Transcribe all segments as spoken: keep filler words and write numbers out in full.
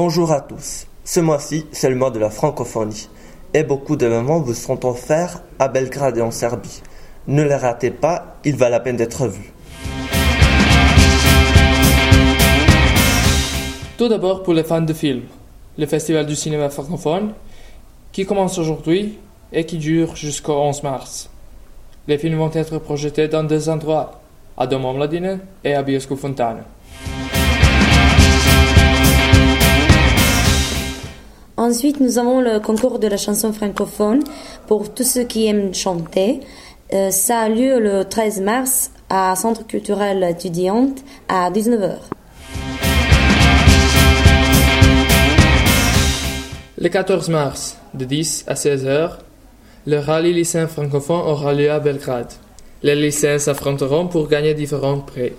Bonjour à tous. Ce mois-ci, c'est le mois de la francophonie. Et beaucoup d'événements vous seront offerts à Belgrade et en Serbie. Ne les ratez pas, il va la peine d'être vu. Tout d'abord pour les fans de films, le Festival du cinéma francophone, qui commence aujourd'hui et qui dure jusqu'au onze mars. Les films vont être projetés dans deux endroits, à Dom Omladine et à Bioskop Fontana. Ensuite, nous avons le concours de la chanson francophone pour tous ceux qui aiment chanter. Euh, ça a lieu le treize mars à Centre culturel étudiante à dix-neuf heures. Le quatorze mars, de dix à seize heures, le rallye lycéen francophone aura lieu à Belgrade. Les lycéens s'affronteront pour gagner différents prix.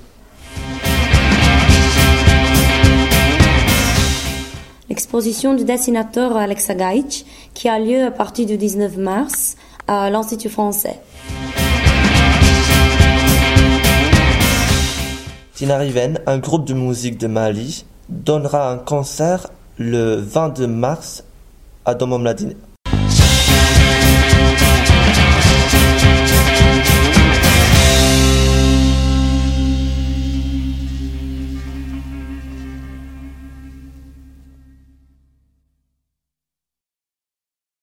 L'exposition du dessinateur Alexa Gajic qui a lieu à partir du dix-neuf mars à l'Institut français. Tinariven, un groupe de musique de Mali, donnera un concert le vingt-deux mars à Dom Omladine.